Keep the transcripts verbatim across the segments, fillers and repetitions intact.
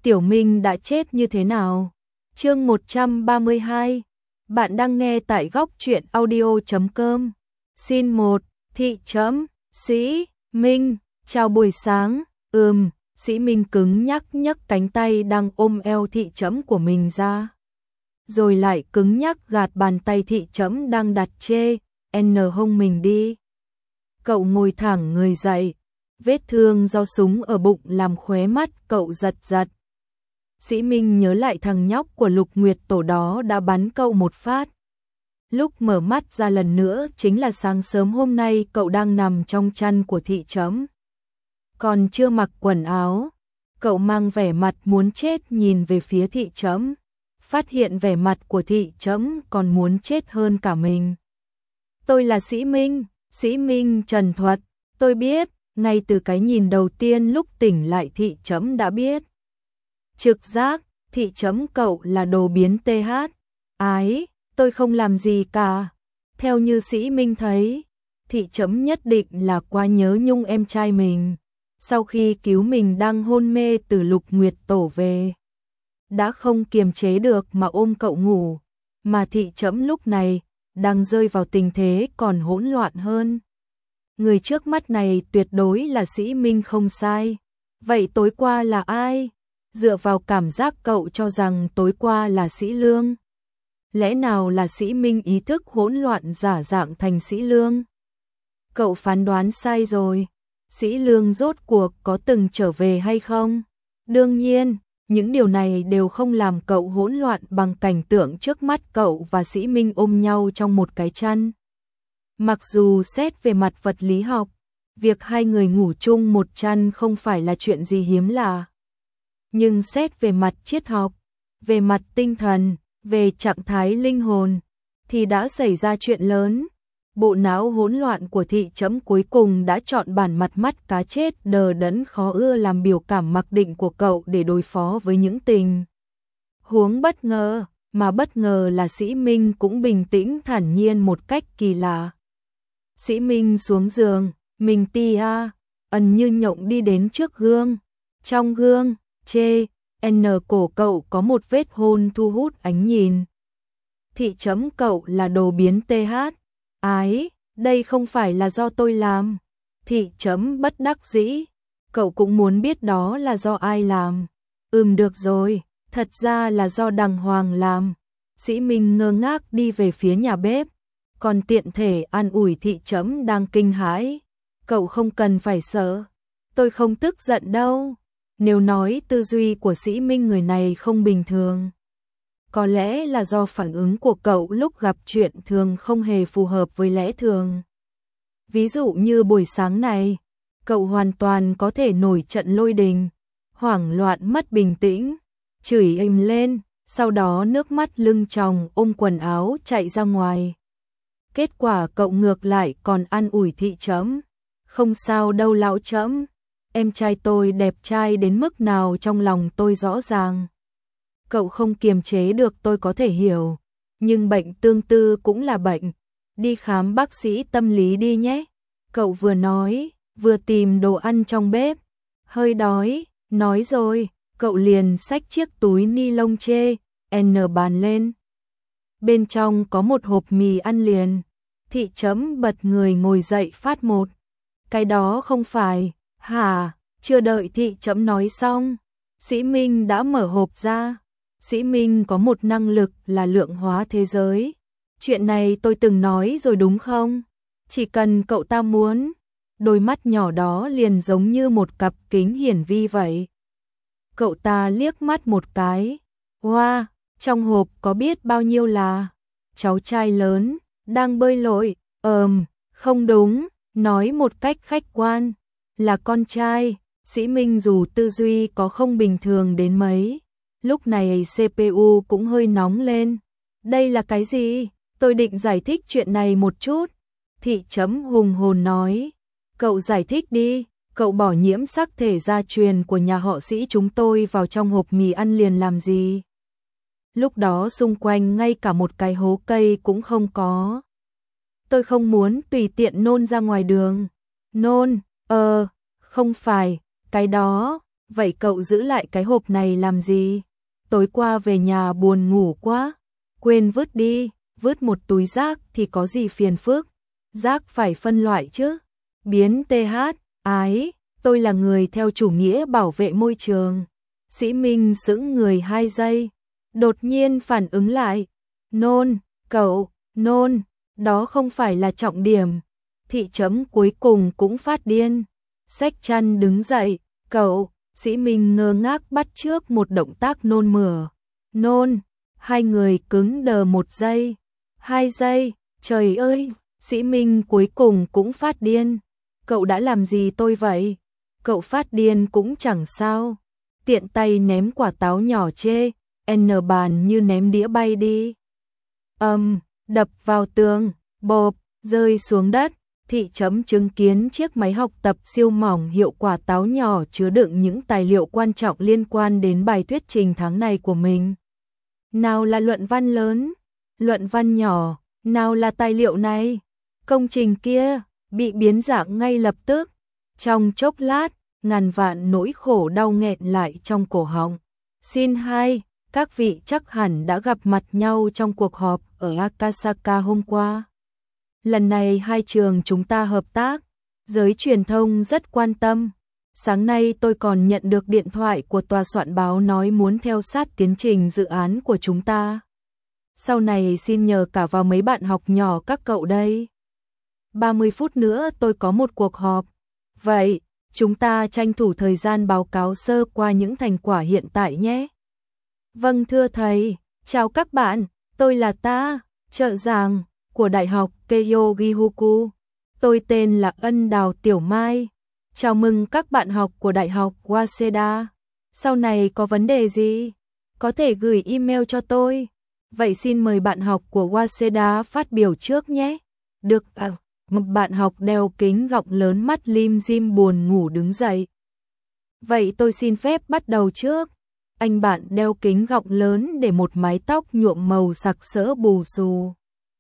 Tiểu Minh đã chết như thế nào? Chương một trăm ba mươi hai. Bạn đang nghe tại góc truyện audio chấm com. Xin một, thị chấm, Sĩ Minh, chào buổi sáng. Ừm, Sĩ Minh cứng nhắc nhấc cánh tay đang ôm eo thị chấm của mình ra. Rồi lại cứng nhắc gạt bàn tay thị chấm đang đặt chê, n hông mình đi. Cậu ngồi thẳng người dậy, vết thương do súng ở bụng làm khóe mắt cậu giật giật. Sĩ Minh nhớ lại thằng nhóc của Lục Nguyệt Tổ đó đã bắn cậu một phát. Lúc mở mắt ra lần nữa chính là sáng sớm hôm nay cậu đang nằm trong chăn của thị chấm. Còn chưa mặc quần áo, cậu mang vẻ mặt muốn chết nhìn về phía thị chấm. Phát hiện vẻ mặt của thị chấm còn muốn chết hơn cả mình. Tôi là Sĩ Minh, Sĩ Minh trần thuật, tôi biết, ngay từ cái nhìn đầu tiên lúc tỉnh lại thị chấm đã biết. Trực giác, thị chấm cậu là đồ biến tê hát. Ái, tôi không làm gì cả. Theo như Sĩ Minh thấy, thị chấm nhất định là quá nhớ nhung em trai mình. Sau khi cứu mình đang hôn mê từ Lục Nguyệt Tổ về, đã không kiềm chế được mà ôm cậu ngủ. Mà thị chấm lúc này đang rơi vào tình thế còn hỗn loạn hơn. Người trước mắt này tuyệt đối là Sĩ Minh không sai. Vậy tối qua là ai? Dựa vào cảm giác cậu cho rằng tối qua là Sĩ Lương. Lẽ nào là Sĩ Minh ý thức hỗn loạn giả dạng thành Sĩ Lương? Cậu phán đoán sai rồi. Sĩ Lương rốt cuộc có từng trở về hay không? Đương nhiên, những điều này đều không làm cậu hỗn loạn bằng cảnh tượng trước mắt cậu và Sĩ Minh ôm nhau trong một cái chăn. Mặc dù xét về mặt vật lý học, việc hai người ngủ chung một chăn không phải là chuyện gì hiếm lạ. Nhưng xét về mặt triết học, về mặt tinh thần, về trạng thái linh hồn, thì đã xảy ra chuyện lớn. Bộ não hỗn loạn của thị chấm cuối cùng đã chọn bản mặt mắt cá chết đờ đẫn khó ưa làm biểu cảm mặc định của cậu để đối phó với những tình huống bất ngờ, mà bất ngờ là Sĩ Minh cũng bình tĩnh thản nhiên một cách kỳ lạ. Sĩ Minh xuống giường, mình ti a, ẩn như nhộng đi đến trước gương. Trong gương, chê, n cổ cậu có một vết hôn thu hút ánh nhìn. Thị chấm cậu là đồ biến tê hát. Ái, đây không phải là do tôi làm. Thị chấm bất đắc dĩ. Cậu cũng muốn biết đó là do ai làm. Ừm được rồi, thật ra là do đằng Hoàng làm. Sĩ Minh ngơ ngác đi về phía nhà bếp. Còn tiện thể an ủi thị chấm đang kinh hãi. Cậu không cần phải sợ. Tôi không tức giận đâu. Nếu nói tư duy của Sĩ Minh người này không bình thường, có lẽ là do phản ứng của cậu lúc gặp chuyện thường không hề phù hợp với lẽ thường. Ví dụ như buổi sáng này, cậu hoàn toàn có thể nổi trận lôi đình, hoảng loạn mất bình tĩnh, chửi ầm lên, sau đó nước mắt lưng tròng ôm quần áo chạy ra ngoài. Kết quả cậu ngược lại còn an ủi thị chấm. Không sao đâu lão chấm, em trai tôi đẹp trai đến mức nào trong lòng tôi rõ ràng. Cậu không kiềm chế được tôi có thể hiểu, nhưng bệnh tương tư cũng là bệnh. Đi khám bác sĩ tâm lý đi nhé. Cậu vừa nói, vừa tìm đồ ăn trong bếp. Hơi đói, nói rồi, cậu liền xách chiếc túi ni lông chê, n bàn lên. Bên trong có một hộp mì ăn liền. Thị chấm bật người ngồi dậy phát một. Cái đó không phải, hả? Chưa đợi thị chấm nói xong, Sĩ Minh đã mở hộp ra. Sĩ Minh có một năng lực là lượng hóa thế giới. Chuyện này tôi từng nói rồi đúng không? Chỉ cần cậu ta muốn, đôi mắt nhỏ đó liền giống như một cặp kính hiển vi vậy. Cậu ta liếc mắt một cái. Wow, trong hộp có biết bao nhiêu là cháu trai lớn, đang bơi lội. Ờm, không đúng, nói một cách khách quan, là con trai. Sĩ Minh dù tư duy có không bình thường đến mấy, lúc này xê pê u cũng hơi nóng lên. Đây là cái gì? Tôi định giải thích chuyện này một chút. Thị chấm hùng hồn nói. Cậu giải thích đi. Cậu bỏ nhiễm sắc thể gia truyền của nhà họ Sĩ chúng tôi vào trong hộp mì ăn liền làm gì? Lúc đó xung quanh ngay cả một cái hố cây cũng không có. Tôi không muốn tùy tiện nôn ra ngoài đường. Nôn, ờ, không phải, cái đó, vậy cậu giữ lại cái hộp này làm gì? Tối qua về nhà buồn ngủ quá, quên vứt đi, vứt một túi rác thì có gì phiền phức, rác phải phân loại chứ. Biến th, ái, tôi là người theo chủ nghĩa bảo vệ môi trường. Sĩ Minh sững người hai giây, đột nhiên phản ứng lại, nôn, cậu, nôn, đó không phải là trọng điểm. Thị chấm cuối cùng cũng phát điên, xách chăn đứng dậy, cậu, Sĩ Minh ngơ ngác bắt chước một động tác nôn mửa, nôn, hai người cứng đờ một giây, hai giây, trời ơi, Sĩ Minh cuối cùng cũng phát điên, cậu đã làm gì tôi vậy? Cậu phát điên cũng chẳng sao, tiện tay ném quả táo nhỏ chê, n bàn như ném đĩa bay đi. Âm, um, đập vào tường, bộp, rơi xuống đất. Thị chấm chứng kiến chiếc máy học tập siêu mỏng hiệu quả táo nhỏ chứa đựng những tài liệu quan trọng liên quan đến bài thuyết trình tháng này của mình. Nào là luận văn lớn, luận văn nhỏ, nào là tài liệu này, công trình kia, bị biến dạng ngay lập tức. Trong chốc lát, ngàn vạn nỗi khổ đau nghẹn lại trong cổ họng. Xin hai, các vị chắc hẳn đã gặp mặt nhau trong cuộc họp ở Akasaka hôm qua. Lần này hai trường chúng ta hợp tác, giới truyền thông rất quan tâm. Sáng nay tôi còn nhận được điện thoại của tòa soạn báo nói muốn theo sát tiến trình dự án của chúng ta. Sau này xin nhờ cả vào mấy bạn học nhỏ các cậu đây. ba mươi phút nữa tôi có một cuộc họp. Vậy, chúng ta tranh thủ thời gian báo cáo sơ qua những thành quả hiện tại nhé. Vâng thưa thầy, chào các bạn, tôi là ta, trợ giảng của Đại học Keio Gihoku. Tôi tên là Ân Đào Tiểu Mai. Chào mừng các bạn học của Đại học Waseda. Sau này có vấn đề gì? Có thể gửi email cho tôi. Vậy xin mời bạn học của Waseda phát biểu trước nhé. Được à, một bạn học đeo kính gọng lớn mắt lim dim buồn ngủ đứng dậy. Vậy tôi xin phép bắt đầu trước. Anh bạn đeo kính gọng lớn để một mái tóc nhuộm màu sặc sỡ bù xù.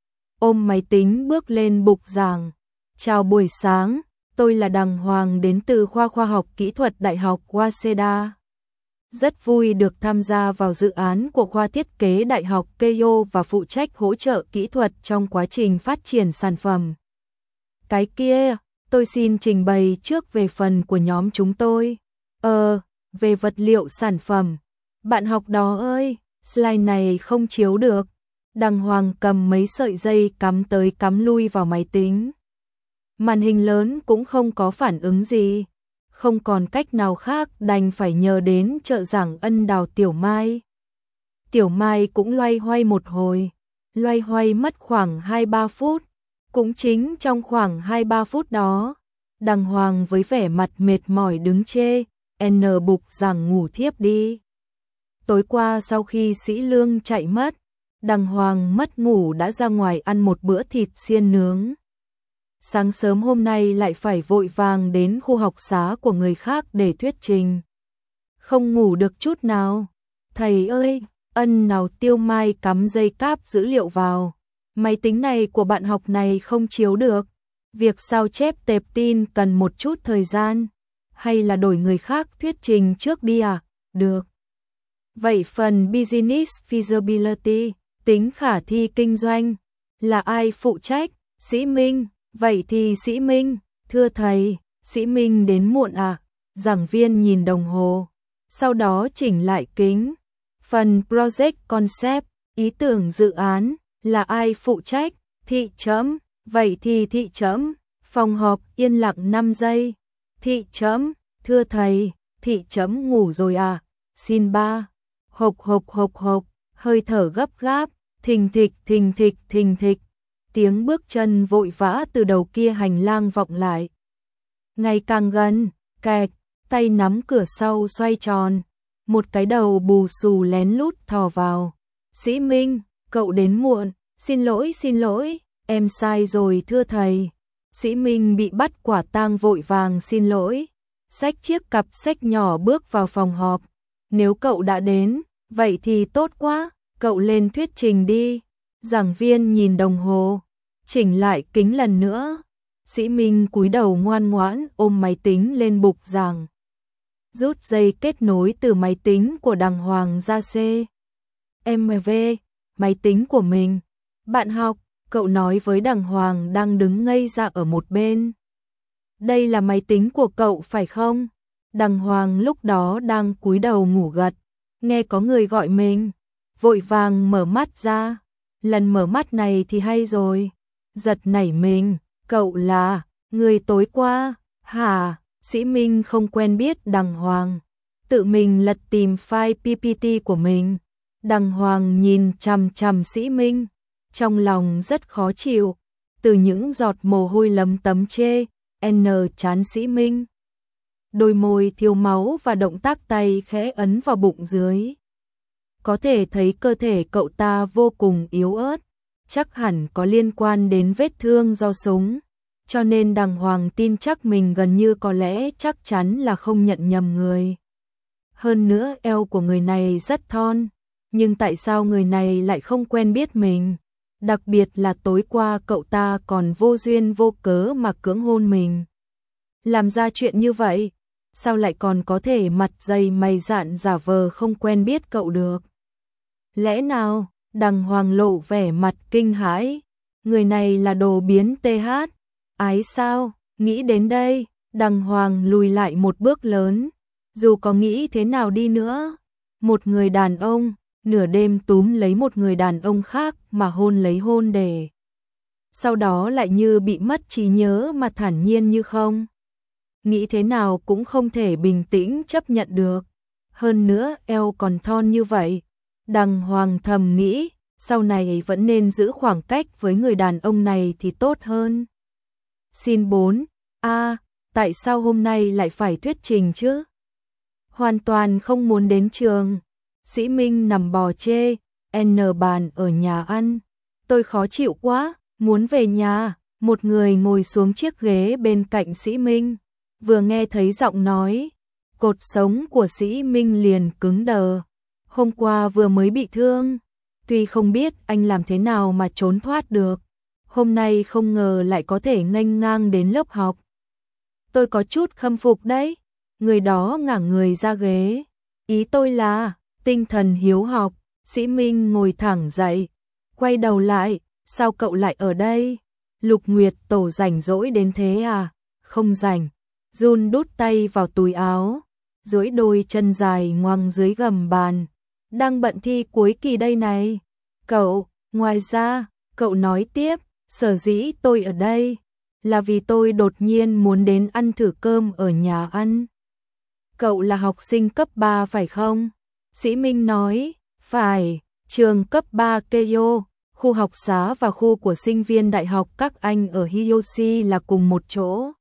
Ôm máy tính bước lên bục giảng. Chào buổi sáng, tôi là Đằng Hoàng đến từ khoa khoa học kỹ thuật Đại học Waseda. Rất vui được tham gia vào dự án của khoa thiết kế Đại học Keio và phụ trách hỗ trợ kỹ thuật trong quá trình phát triển sản phẩm. Cái kia, tôi xin trình bày trước về phần của nhóm chúng tôi. Ờ, về vật liệu sản phẩm. Bạn học đó ơi, slide này không chiếu được. Đằng Hoàng cầm mấy sợi dây cắm tới cắm lui vào máy tính. Màn hình lớn cũng không có phản ứng gì. Không còn cách nào khác đành phải nhờ đến trợ giảng Ân Đào Tiểu Mai. Tiểu Mai cũng loay hoay một hồi. Loay hoay mất khoảng hai ba phút. Cũng chính trong khoảng hai ba phút đó, Đằng Hoàng với vẻ mặt mệt mỏi đứng chê, n bục giảng ngủ thiếp đi. Tối qua sau khi Sĩ Lương chạy mất, Đằng Hoàng mất ngủ đã ra ngoài ăn một bữa thịt xiên nướng. Sáng sớm hôm nay lại phải vội vàng đến khu học xá của người khác để thuyết trình. Không ngủ được chút nào. Thầy ơi, Ân nào Tiêu Mai cắm dây cáp dữ liệu vào. Máy tính này của bạn học này không chiếu được. Việc sao chép tệp tin cần một chút thời gian. Hay là đổi người khác thuyết trình trước đi à? Được. Vậy phần Business Feasibility, tính khả thi kinh doanh, là ai phụ trách? Sĩ Minh. Vậy thì Sĩ Minh, thưa thầy, Sĩ Minh đến muộn à? Giảng viên nhìn đồng hồ, sau đó chỉnh lại kính. Phần Project Concept, ý tưởng dự án, là ai phụ trách? Thị chấm. Vậy thì thị chấm. Phòng họp yên lặng năm giây. Thị chấm. Thưa thầy, thị chấm ngủ rồi à? Xin ba. Hộc hộc hộc hộc, hơi thở gấp gáp, thình thịch thình thịch thình thịch. Tiếng bước chân vội vã từ đầu kia hành lang vọng lại. Ngày càng gần, kẹt, tay nắm cửa sau xoay tròn. Một cái đầu bù xù lén lút thò vào. Sĩ Minh, cậu đến muộn, xin lỗi xin lỗi, em sai rồi thưa thầy. Sĩ Minh bị bắt quả tang vội vàng xin lỗi. Xách chiếc cặp sách nhỏ bước vào phòng họp. Nếu cậu đã đến, vậy thì tốt quá, cậu lên thuyết trình đi. Giảng viên nhìn đồng hồ, chỉnh lại kính lần nữa. Sĩ Minh cúi đầu ngoan ngoãn ôm máy tính lên bục giảng. rút dây kết nối từ máy tính của đàng hoàng ra C M V, máy tính của mình. Bạn học, cậu nói với đàng hoàng đang đứng ngây ra ở một bên. Đây là máy tính của cậu phải không? Đàng hoàng lúc đó đang cúi đầu ngủ gật, nghe có người gọi mình, vội vàng mở mắt ra. Lần mở mắt này thì hay rồi, giật nảy mình, cậu là người tối qua, hả? Sĩ Minh không quen biết đàng hoàng, tự mình lật tìm file P P T của mình. Đàng hoàng nhìn chằm chằm Sĩ Minh, trong lòng rất khó chịu, từ những giọt mồ hôi lấm tấm chê, N chán Sĩ Minh. Đôi môi thiếu máu và động tác tay khẽ ấn vào bụng dưới. Có thể thấy cơ thể cậu ta vô cùng yếu ớt, chắc hẳn có liên quan đến vết thương do súng, cho nên đàng hoàng tin chắc mình gần như có lẽ chắc chắn là không nhận nhầm người. Hơn nữa eo của người này rất thon, nhưng tại sao người này lại không quen biết mình? Đặc biệt là tối qua cậu ta còn vô duyên vô cớ mà cưỡng hôn mình. Làm ra chuyện như vậy, sao lại còn có thể mặt dày mày dạn giả vờ không quen biết cậu được? Lẽ nào? Đàng hoàng lộ vẻ mặt kinh hãi. Người này là đồ biến T H. Ái sao? Nghĩ đến đây, đàng hoàng lùi lại một bước lớn. Dù có nghĩ thế nào đi nữa, một người đàn ông nửa đêm túm lấy một người đàn ông khác mà hôn lấy hôn để sau đó lại như bị mất trí nhớ mà thản nhiên như không. Nghĩ thế nào cũng không thể bình tĩnh chấp nhận được. Hơn nữa eo còn thon như vậy. Đàng hoàng thầm nghĩ, sau này vẫn nên giữ khoảng cách với người đàn ông này thì tốt hơn. Xin bốn. A, tại sao hôm nay lại phải thuyết trình chứ? Hoàn toàn không muốn đến trường. Sĩ Minh nằm bò chê, N bàn ở nhà ăn. Tôi khó chịu quá, muốn về nhà. Một người ngồi xuống chiếc ghế bên cạnh Sĩ Minh, vừa nghe thấy giọng nói, cột sống của Sĩ Minh liền cứng đờ. Hôm qua vừa mới bị thương, tuy không biết anh làm thế nào mà trốn thoát được, hôm nay không ngờ lại có thể nghênh ngang đến lớp học. Tôi có chút khâm phục đấy. Người đó ngả người ra ghế. Ý tôi là tinh thần hiếu học. Sĩ Minh ngồi thẳng dậy, quay đầu lại, sao cậu lại ở đây? Lục Nguyệt Tổ rảnh rỗi đến thế à? Không rảnh. Jun đút tay vào túi áo, duỗi đôi chân dài ngoằng dưới gầm bàn. Đang bận thi cuối kỳ đây này. Cậu, ngoài ra, cậu nói tiếp, sở dĩ tôi ở đây là vì tôi đột nhiên muốn đến ăn thử cơm ở nhà ăn. Cậu là học sinh cấp ba phải không? Sĩ Minh nói, phải, trường cấp ba Keio, khu học xá và khu của sinh viên đại học các anh ở Hiyoshi là cùng một chỗ.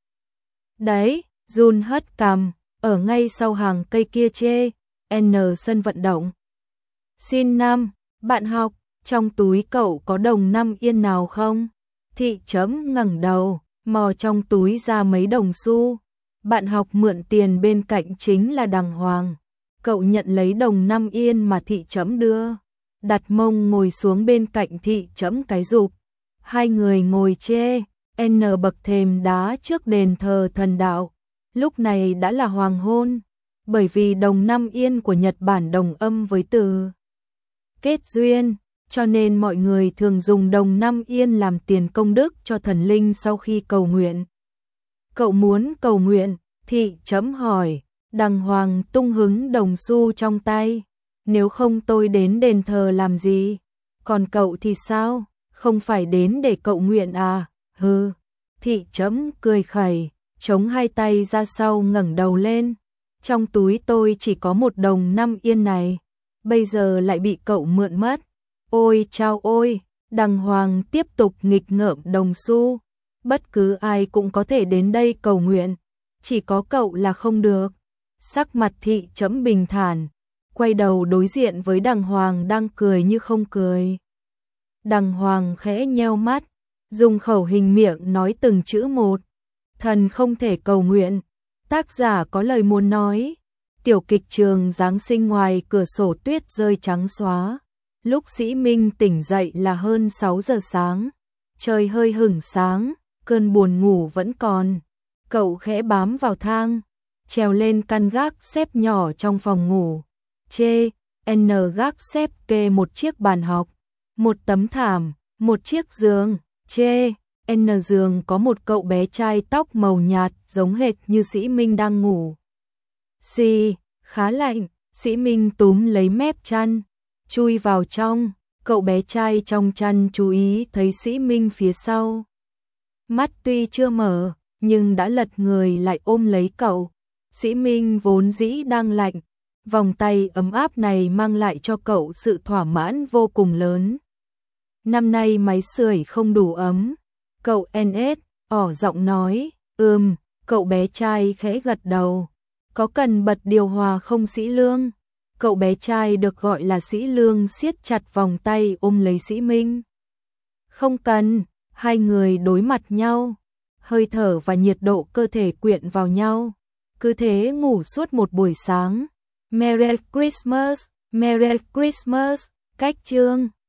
Đấy, Jun hất cằm, ở ngay sau hàng cây kia chê, N sân vận động. Xin năm, bạn học, trong túi cậu có đồng năm yên nào không? Thị chấm ngẩng đầu, mò trong túi ra mấy đồng xu. Bạn học mượn tiền bên cạnh chính là đàng hoàng. Cậu nhận lấy đồng năm yên mà thị chấm đưa, đặt mông ngồi xuống bên cạnh thị chấm cái rụp. Hai người ngồi chê, N bậc thềm đá trước đền thờ thần đạo. Lúc này đã là hoàng hôn, bởi vì đồng năm yên của Nhật Bản đồng âm với từ kết duyên, cho nên mọi người thường dùng đồng năm yên làm tiền công đức cho thần linh sau khi cầu nguyện. Cậu muốn cầu nguyện? Thị chấm hỏi. Đàng hoàng tung hứng đồng xu trong tay. Nếu không tôi đến đền thờ làm gì? Còn cậu thì sao? Không phải đến để cậu nguyện à? Hừ. Thị chấm cười khẩy, chống hai tay ra sau ngẩng đầu lên. Trong túi tôi chỉ có một đồng năm yên này, bây giờ lại bị cậu mượn mất. Ôi chao ôi, đàng hoàng tiếp tục nghịch ngợm đồng xu. Bất cứ ai cũng có thể đến đây cầu nguyện, chỉ có cậu là không được. Sắc mặt thị chấm bình thản, quay đầu đối diện với đàng hoàng đang cười như không cười. Đàng hoàng khẽ nheo mắt, dùng khẩu hình miệng nói từng chữ một. Thần không thể cầu nguyện. Tác giả có lời muốn nói. Tiểu kịch trường Giáng sinh ngoài cửa sổ tuyết rơi trắng xóa. Lúc Sĩ Minh tỉnh dậy là hơn sáu giờ sáng. Trời hơi hửng sáng, cơn buồn ngủ vẫn còn. Cậu khẽ bám vào thang, trèo lên căn gác xếp nhỏ trong phòng ngủ. Chê, N gác xếp kê một chiếc bàn học, một tấm thảm, một chiếc giường. Chê, N giường có một cậu bé trai tóc màu nhạt giống hệt như Sĩ Minh đang ngủ. Xì, khá lạnh, Sĩ Minh túm lấy mép chăn, chui vào trong. Cậu bé trai trong chăn chú ý thấy Sĩ Minh phía sau. Mắt tuy chưa mở, nhưng đã lật người lại ôm lấy cậu. Sĩ Minh vốn dĩ đang lạnh, vòng tay ấm áp này mang lại cho cậu sự thỏa mãn vô cùng lớn. Năm nay máy sưởi không đủ ấm. Cậu en ét, ỏ giọng nói, ừm, cậu bé trai khẽ gật đầu. Có cần bật điều hòa không Sĩ Lương? Cậu bé trai được gọi là Sĩ Lương siết chặt vòng tay ôm lấy Sĩ Minh. Không cần, hai người đối mặt nhau, hơi thở và nhiệt độ cơ thể quyện vào nhau. Cứ thế ngủ suốt một buổi sáng. Merry Christmas, Merry Christmas, cách chương.